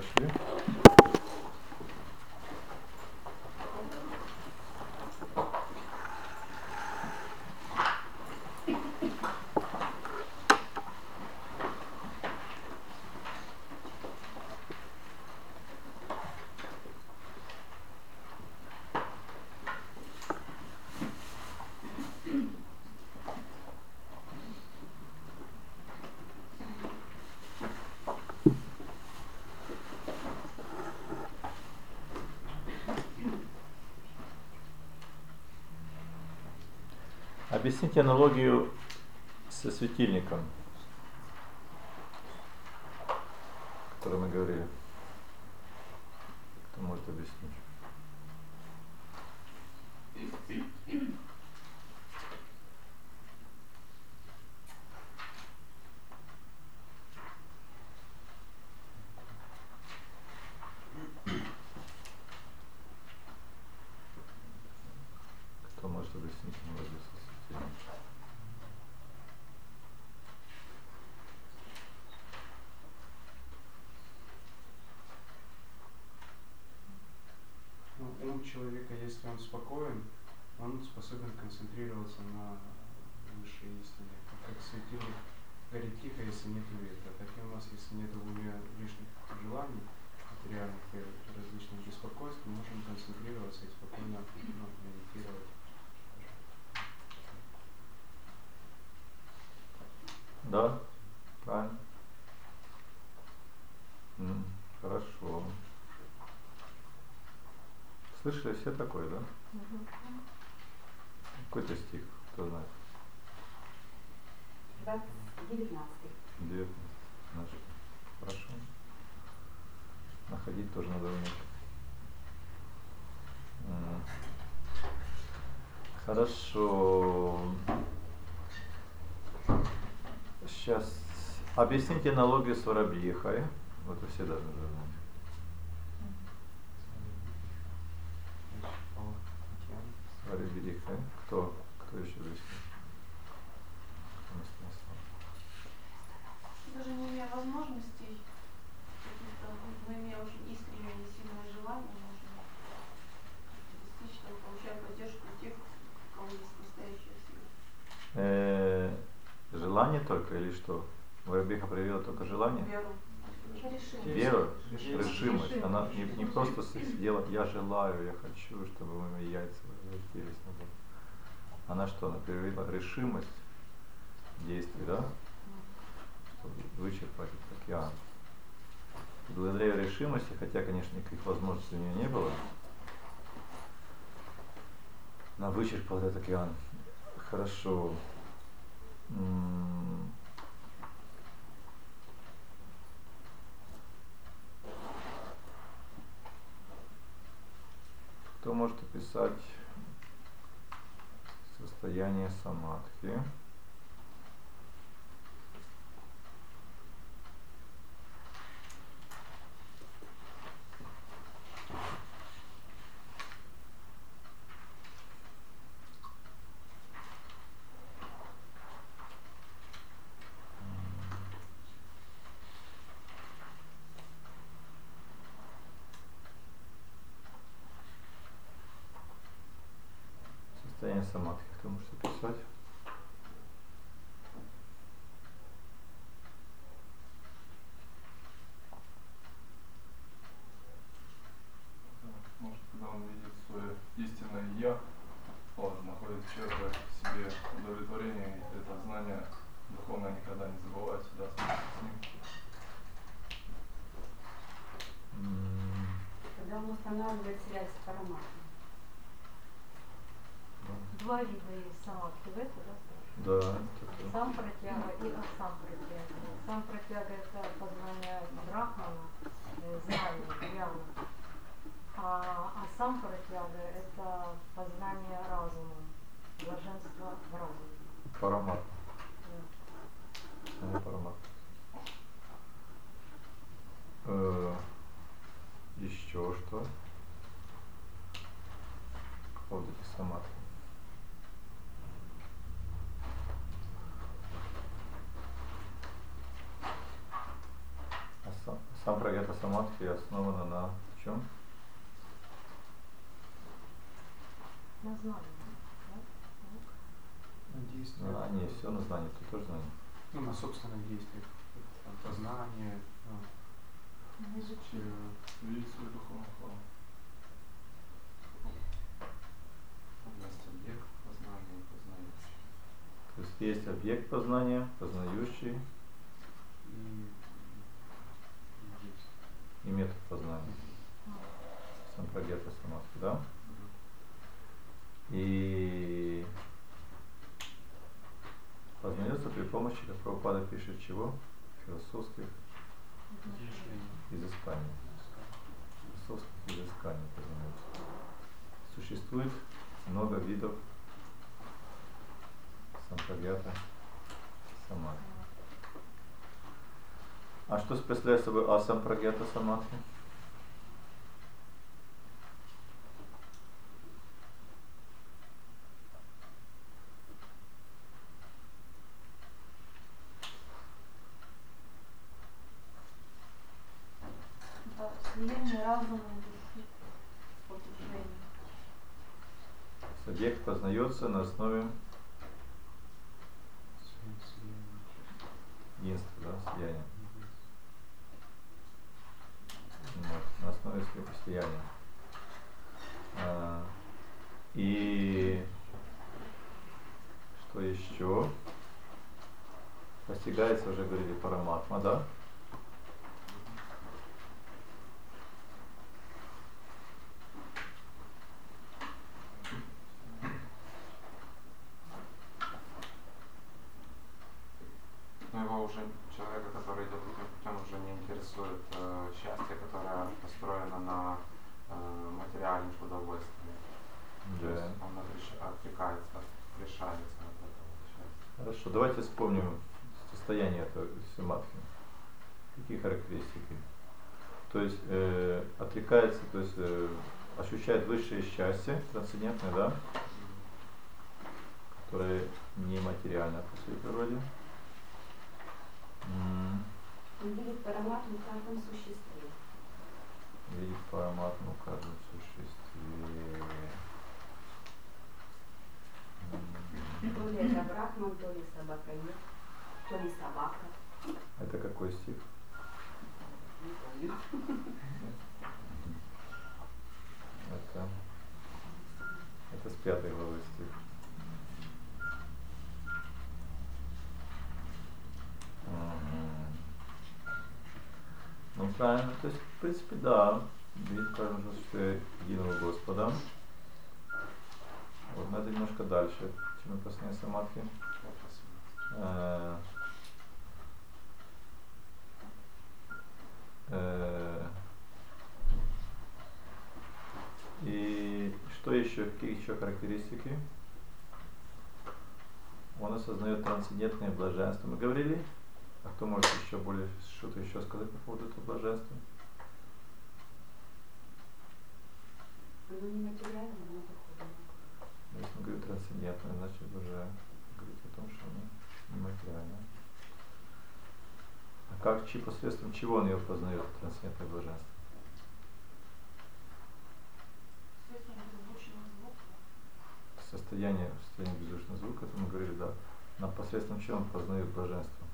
прошли. Объясните аналогию со светильником, о котором мы говорили. Кто может объяснить? Кто может объяснить аналогию со светильником? Ум человека, если он спокоен, он способен концентрироваться на высшей истине. Как светильник горит тихо, если нет ветра. Так и у нас, если нет в уме лишних желаний, материальных и различных беспокойств, мы можем концентрироваться и спокойно медитировать. Да, правильно. Хорошо. Слышали все такое, да? Какой-то стих, кто знает? 19. 19. Нашли. Хорошо. Находить тоже надо уметь. Хорошо. Сейчас объясните аналогию с воробьихой. Вот вы все должны знать. С воробьихой. Кто еще объяснит? Даже не имея возможностей, но имея очень искреннее и сильное желание, можно достичь того, получая поддержку тех, у кого есть настоящая сила. Желание только или что? Воробьиха проявила только желание? Веру. Веру, решимость. Она не просто сидела, я желаю, я хочу, чтобы мои яйца возвратились назад. Она что? Она проявила решимость действий, да? Чтобы вычерпать этот океан. И благодаря ее решимости, хотя, конечно, никаких возможностей у нее не было, она вычерпала этот океан. Хорошо. Кто может описать состояние самадхи? Состояние самадхи, кто может описать? Может, когда он видит свое истинное «я», он находит в себе удовлетворение, и это знание духовное никогда не забывается, да, с ним. Когда он устанавливает связь с параматмой. Два вида есть самадхи, в это, да? Да. Сампратьяга и асампратьяга. Сампратьяга — это познание брахмана, знание, гьяна. А асампратьяга — это познание разума, блаженство в разуме. Параматма. Да. Параматма. Еще что? По поводу этих самадхи. Сампрагьята самадхи основана на чем? На знании. Да? Действие. Не, все на знании, ты тоже знание. Ну, на собственных действиях. Там, познание, На изучение. Видеть свой духовный храм. Есть объект познания и познающий. То есть есть объект познания, познающий и действие. и метод познания. Сампрагьята самадхи, да? И познается при помощи, как Прабхупада пишет, чего? Философских изысканий. Философских изысканий познается. Существует много видов сампрагьята самадхи. А что представляет собой асампрагьята самадхи? Это слияние разума и души с погружением. Объект познается на основе единства, да, слияния. Вот, на основе слияния. И что еще? Постигается, уже говорили, параматма, да? Но его уже, человека, который идет этим путем, уже не интересует счастье, которое построено на материальных удовольствиях. То есть он отвлекается, решается от этого счастья. Хорошо, давайте вспомним состояние этой самадхи. Какие характеристики? То есть отвлекается, то есть ощущает высшее счастье, трансцендентное, да? Которое нематериально по своей природе. Он видит параматму в каждом существе. Видит параматму в каждом существе. То ли это брахман, то ли собакоед, то ли собака. Это какой стих? Не помню. Это с 5 главы стих. Ну правильно, то есть в принципе да, видит в каждом существе единого Господа. Вот, но это немножко дальше, чем опасные самадхи. И что еще, какие еще характеристики? Он осознает трансцендентное блаженство. Мы говорили? А кто может еще более что-то еще сказать по поводу этого блаженства? Оно не материально, оно духовное. Если мы говорим трансцендентное, значит уже говорить о том, что оно нематериально. А как, посредством чего он ее познает, трансцендентное блаженство? Состояние беззвучного звука, это мы говорили, да. Но посредством чего он познает блаженство?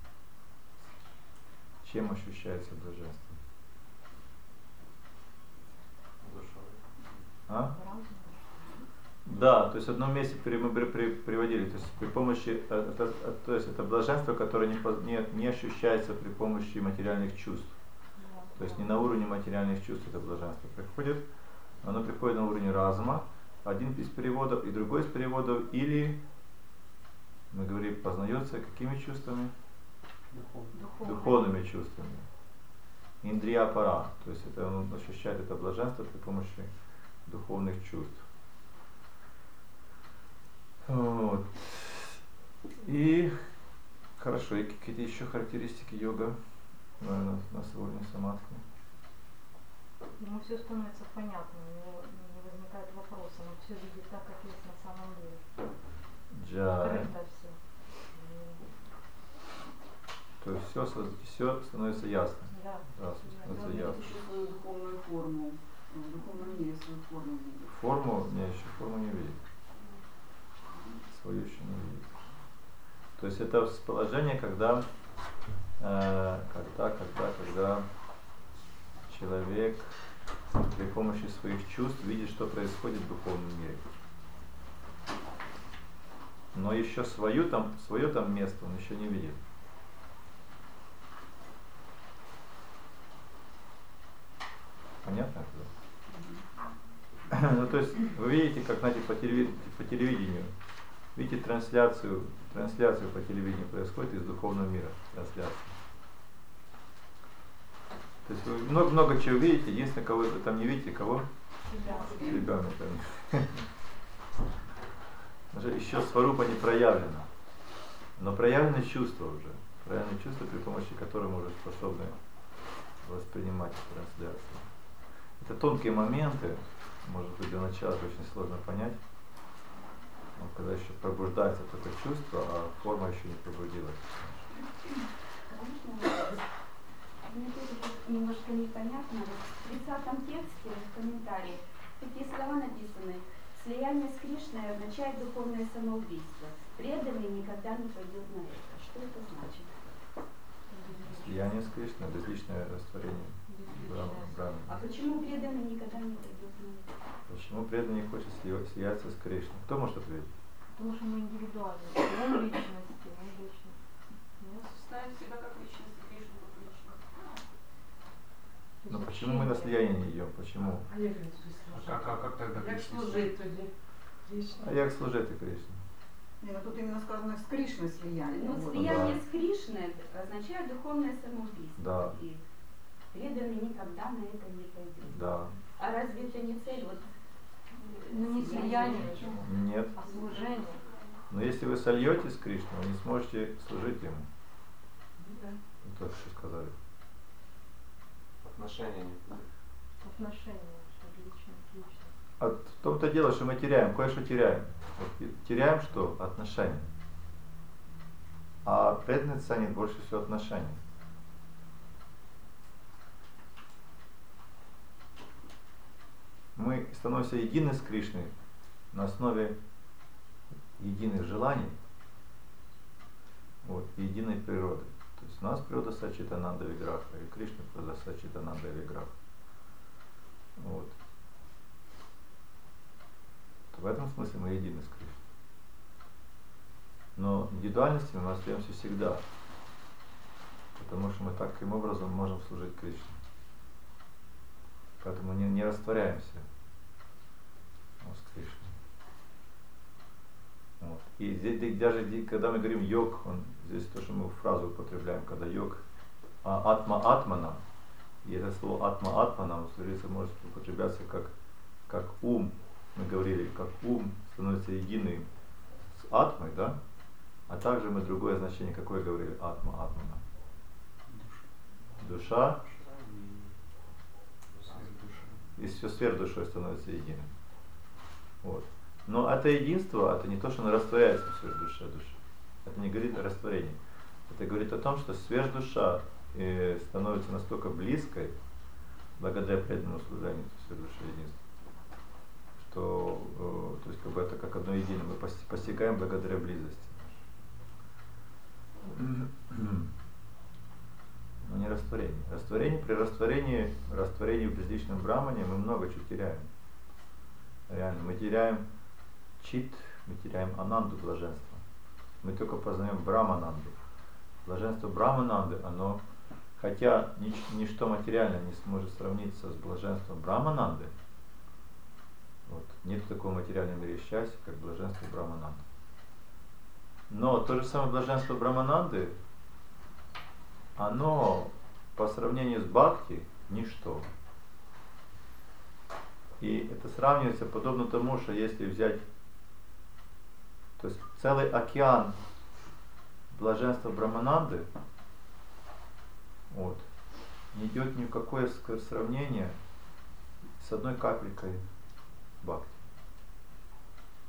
Чем ощущается блаженство? Душой. А? Да, то есть в одном месте мы приводили, то есть при помощи, то есть это блаженство, которое не ощущается при помощи материальных чувств. То есть не на уровне материальных чувств это блаженство приходит, оно приходит на уровне разума. Один из переводов и другой из переводов, или, мы говорим, познается какими чувствами? Духовными чувствами. Индрия пара, то есть это он ощущает это блаженство при помощи духовных чувств. Вот. И хорошо, и какие-то еще характеристики йога на уровне самадхи? Ему все становится понятно, у него не возникает вопроса, он все видит так, как есть на самом деле. Джай. Открыто все. То есть все становится ясно. Да. Сразу становится Видит ясно. еще свою духовную форму, в духовном мире свою форму видит. Форму, не, еще форму не видит. Свою еще не видит. То есть это положение, когда человек при помощи своих чувств видит, что происходит в духовном мире. Но еще свое там место он еще не видит. Понятно это? Ну, то есть вы видите, как, знаете, по телевидению. Видите, трансляцию по телевидению происходит из духовного мира. Трансляция. То есть вы много чего видите, единственное, кого вы там не видите, кого? Себя, например. Еще сварупа не проявлена. Но проявлены чувства уже. Проявлены чувства, при помощи которых мы уже способны воспринимать трансляцию. Это тонкие моменты, может быть, для начала это очень сложно понять. Но когда еще пробуждается только чувство, а форма еще не пробудилась. Мне тоже немножко непонятно. В 30-м тексте, в комментарии, такие слова написаны. Слияние с Кришной означает духовное самоубийство. Преданный никогда не пойдет на это. Что это значит? Слияние с Кришной, безличное растворение. Брахмы. А почему преданный никогда не пойдет на это? Почему преданный не хочет слияться с Кришной? Кто может ответить? Потому что мы индивидуальны. Мы личности, мы личность. Нет? Ставим себя как личность, Кришну как личность. Но почему мы на слияние не идем? Почему? Как тогда Як Кришне служить тоді? Кришні. А як служити Кришні? Не, ну тут именно сказано с Кришной слияние. Ну, Вот. слияние Да. с Кришной означает духовное самоубийство. Да. И преданный никогда на это не пойдет. Да. А разве это не цель? Вот, Ну не слияние, Нет. а служение. Но если вы сольетесь с Кришной, вы не сможете служить ему. Да. Вы только что сказали. Отношения не будет. Отношения, что личность. А в том-то дело, что мы теряем, кое-что теряем. Вот теряем что? Отношения. А преданный ценит больше всего отношения. Мы становимся едины с Кришной на основе единых желаний, вот, и единой природы. То есть у нас природа Сачитананда Виграха, и Кришна природа Сачитананда Виграха. Вот. В этом смысле мы едины с Кришной. Но индивидуальности мы остаемся всегда, потому что мы таким образом можем служить Кришне. Поэтому не растворяемся с Кришной. Вот. И здесь, даже когда мы говорим йог, здесь то, что мы фразу употребляем, когда йог атма-атмана, и это слово атма-атмана, может употребляться как ум. Мы говорили, как ум становится единым с атмой, да? А также мы другое значение, какое говорили, атма-атмана. Душа. И все сверхдушой становится единым. Вот. Но это единство, это не то, что оно растворяется в сверхдуше души. Это не говорит о растворении. Это говорит о том, что сверхдуша становится настолько близкой, благодаря преданному служению сверхдуши единства, что то есть как бы это как одно единое, мы постигаем благодаря близости. Но не растворение. При растворении в безличном брамане мы много чего теряем. Реально, мы теряем чит, мы теряем ананду, блаженство. Мы только познаем брамананду. Блаженство брамананды, оно, хотя ничто материальное не сможет сравниться с блаженством брамананды, вот, нет такого материального мира счастья, как блаженство брамананды. Но то же самое блаженство брамананды, оно по сравнению с бхакти ничто. И это сравнивается подобно тому, что если взять, то есть целый океан блаженства брамананды, вот, не идет ни в какое сравнение с одной капелькой бхакти.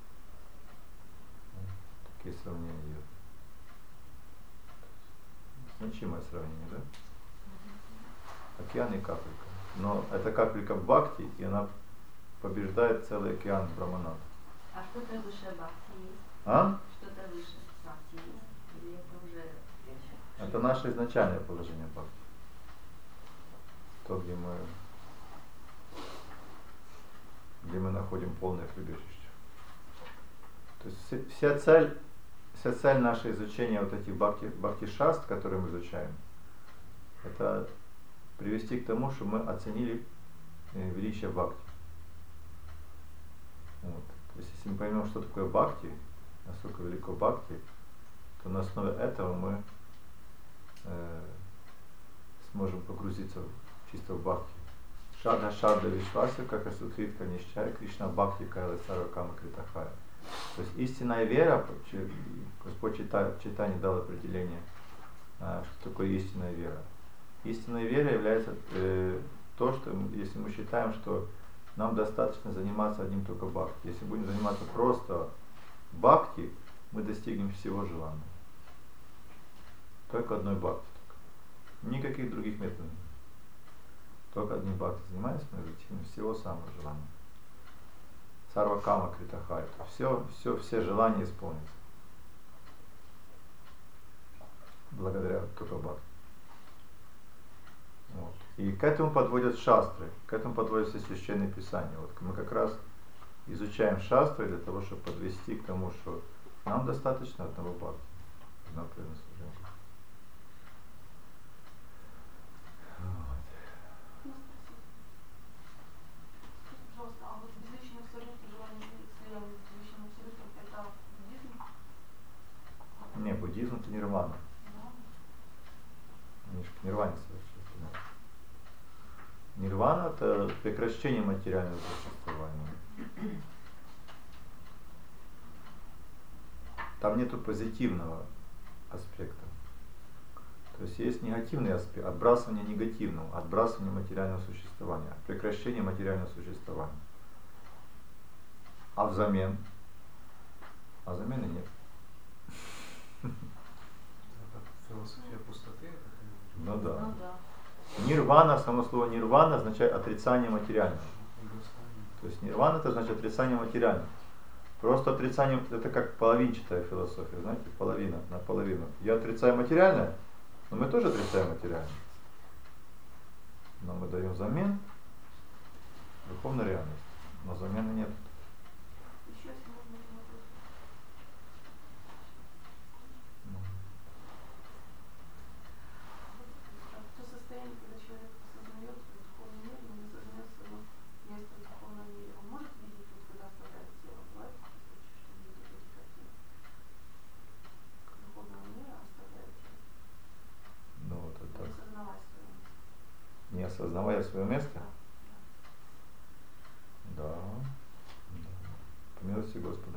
Такие сравнения идут. Значимое сравнение, да? Океан и капелька. Но эта капелька в бхакти, и она побеждает целый океан браманат. А что-то выше бхакти есть? А? Что-то выше бхакти есть? Или это уже... Это наше изначальное положение бхакти. То, где мы находим полное прибежище. То есть вся цель нашего изучения вот этих бхакти-шастр, которые мы изучаем, это привести к тому, что мы оценили величие бхакти. Вот. То есть если мы поймем, что такое бхакти, насколько велико бхакти, то на основе этого мы сможем погрузиться чисто в бхакти. Шадха Шадда Вишваси, как Асудхритка Нищая, Кришна Бхакти Кайла Сарвакама Критахая. То есть истинная вера, Господь Чайтанья дал определение, что такое истинная вера. Истинная вера является то, что если мы считаем, что нам достаточно заниматься одним только бхакти. Если будем заниматься просто бхакти, мы достигнем всего желанного. Только одной бхакти. Никаких других методов нет. Только одним бхакти занимаемся, мы достигнем всего самого желанного. Сарвакама Критахая. Все желания исполнятся. Благодаря только бхакти. Вот. И к этому подводят шастры, к этому подводят все священные писания. Вот мы как раз изучаем шастры для того, чтобы подвести к тому, что нам достаточно одного бхакти. Одного преданного служения. Пожалуйста, а вот безличный абсолют и желание слияния с безличным абсолютом — это буддизм? Не, буддизм это нирвана. Да. Они же к нирване совершенно. Нирвана это прекращение материального существования. Там нету позитивного аспекта. То есть есть негативный аспект, отбрасывание негативного, отбрасывание материального существования, прекращение материального существования. А взамен? А замены нет. Это философия пустоты? Ну да. Ну да. Нирвана, само слово нирвана означает отрицание материального. То есть нирвана это значит отрицание материального. Просто отрицание, это как половинчатая философия, знаете, половина на половину. Я отрицаю материальное, но мы тоже отрицаем материальное. Но мы даем взамен духовную реальность. Но замены нет. Еще если можно один вопрос. То состояние, когда человек осознает свой духовный мир, но не осознает своего места в духовном мире, он может видеть, вот когда оставляет тело? Бывает такие случаи, что он видит эти картины духовного мира, оставляет тело? Ну вот это Не осознавая свое место. не осознавая свое место? Да. По милости Господа.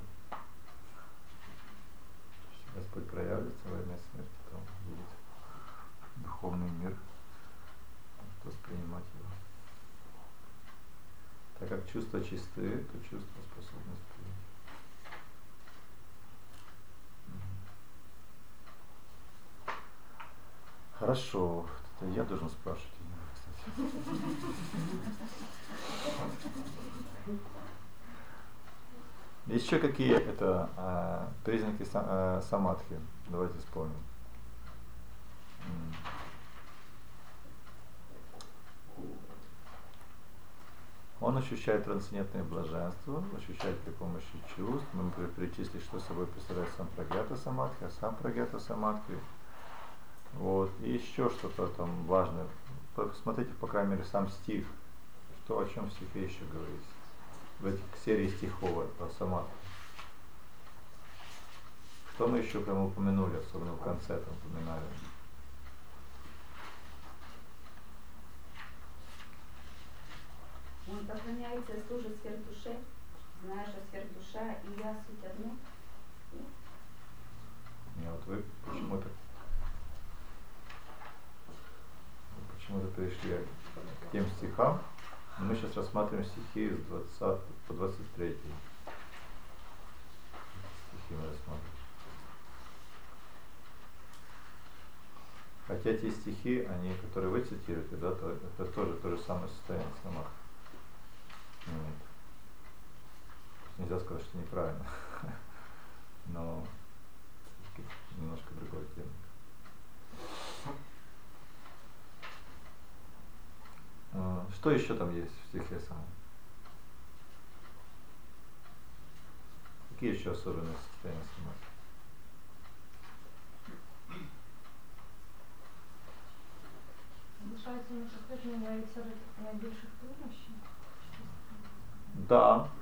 Если Господь проявится во время смерти, то он будет духовный мир, воспринимать его. Так как чувства чисты, то чувства способны принять. Хорошо. Это я должен спрашивать, кстати. Еще какие это признаки самадхи? Давайте вспомним. Он ощущает трансцендентное блаженство, ощущает при помощи чувств. Мы перечислили, что собой представляет сампрагьята самадхи, асампрагьята самадхи. Вот. И еще что-то там важное. Посмотрите, по крайней мере, сам стих. Что о чем в стихе еще говорится. В этих серии стихов о самадхи. Что мы еще прямо упомянули, особенно в конце там упоминали. Он поклоняется и служит сверхдуше, зная, что сверхдуша и я суть одно. Не, вот вы почему-то пришли к тем стихам. Мы сейчас рассматриваем стихи с 20 по 23. Стихи мы рассматриваем. Хотя те стихи, они, которые вы цитируете, да, это тоже то же самое состояние самах. Вот. Нельзя сказать, что неправильно, но немножко другой оттенок. Что еще там есть в стихе самом? Какие еще особенности состояния самадхи? Дихательне проходження являється найбільших труднощів. Да.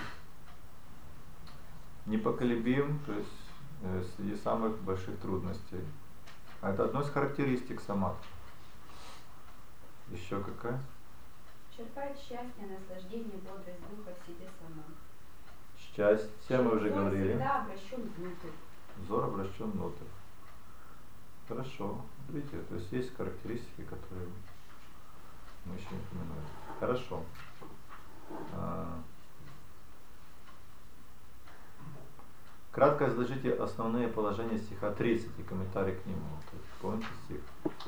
Непоколебим, то есть среди самых больших трудностей. А это одно из характеристик самадхи. Еще какая? Черпает счастье, наслаждение, бодрость духа в себе самом. Счастье, мы уже говорили. Всегда обращен внутрь. Взор обращен внутрь. Хорошо. Видите, то есть есть характеристики, которые мы еще не упомянули. Хорошо. Кратко изложите основные положения стиха 30 и комментарий к нему. То есть, помните стих?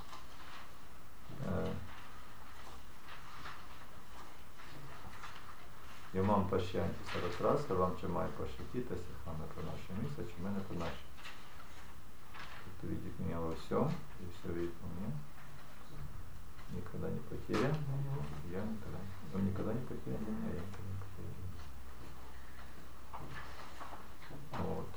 Имам пашьянти сарасраса, вам чамай пашатита, сихана пранаши миса, чамена пранаши. Кто видит меня во всем, и все видит во мне. Никогда не потерян для него, я никогда. Он никогда не потерян для меня, я никогда не потерян для него. Вот.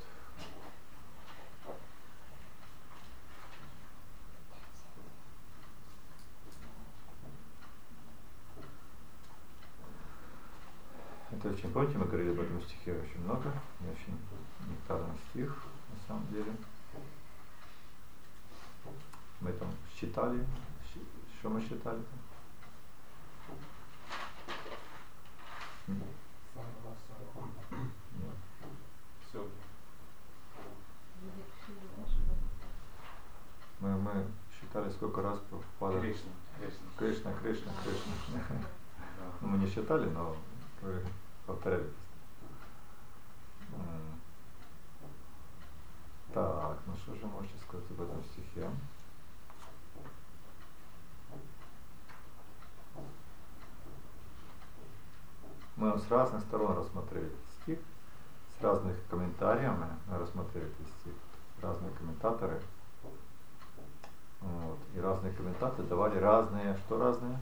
Это очень, помните, мы говорили об этом стихе очень много, и очень нектарный стих, на самом деле. Мы там считали, что мы считали там? Нет. Все. Мы считали, сколько раз впадает. Кришна. Мы не считали, но вы повторяли. Так, ну что же можете сказать об этом стихе? Мы с разных сторон рассмотрели этот стих, с разных комментариями мы рассмотрели этот стих, разные комментаторы. Вот. И разные комментаторы давали разные, что разные?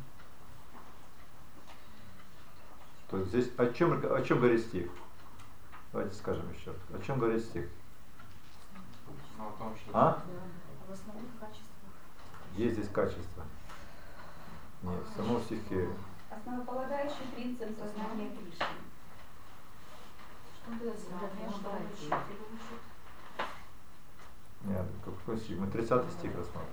То есть здесь о чем говорит стих? Давайте скажем еще раз. О чем говорит стих? Ну, о том, что... В основных качествах. Есть здесь качество. Нет, в самом стихе. Основополагающий принцип сознания Кришны. Что это знание, что учитель учит. Нет, какой стих? Мы 30 стих рассматриваем.